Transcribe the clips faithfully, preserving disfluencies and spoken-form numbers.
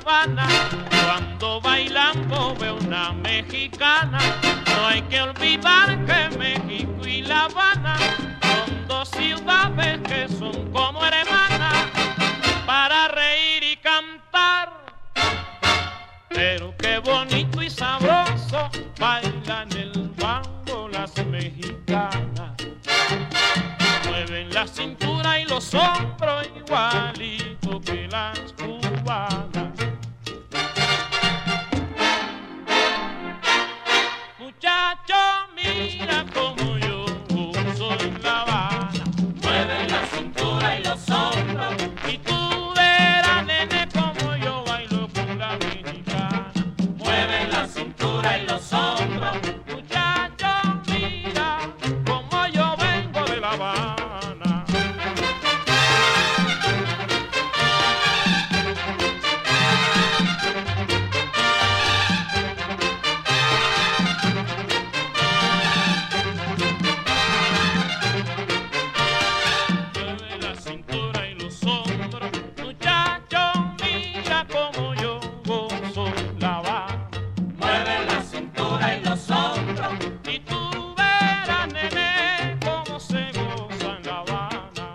Habana. Cuando bailando veo una mexicana, no hay que olvidar que México y La Habana son dos ciudades que son como hermanas para reír y cantar. Pero qué bonito y sabroso bailan el bango las mexicanas. Mueven la cintura y los hombros igualito que las cubanas. Muchacho, mira como yo gozo en La Habana. Mueven la cintura y los hombros. Y tú verás, nene, como yo bailo con la mexicana. Mueven la cintura y los hombros. Muchacho, mira como yo vengo de La Habana. Mueve la cintura y los hombros, muchacho, mira como yo gozo en La Habana. Mueven la cintura y los hombros. Y tú verás, nene, cómo se goza en La Habana.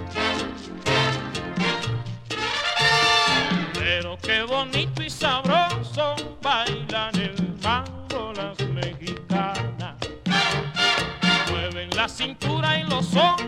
Pero qué bonito y sabroso bailan el bango las mexicanas. Mueven la cintura y los hombros.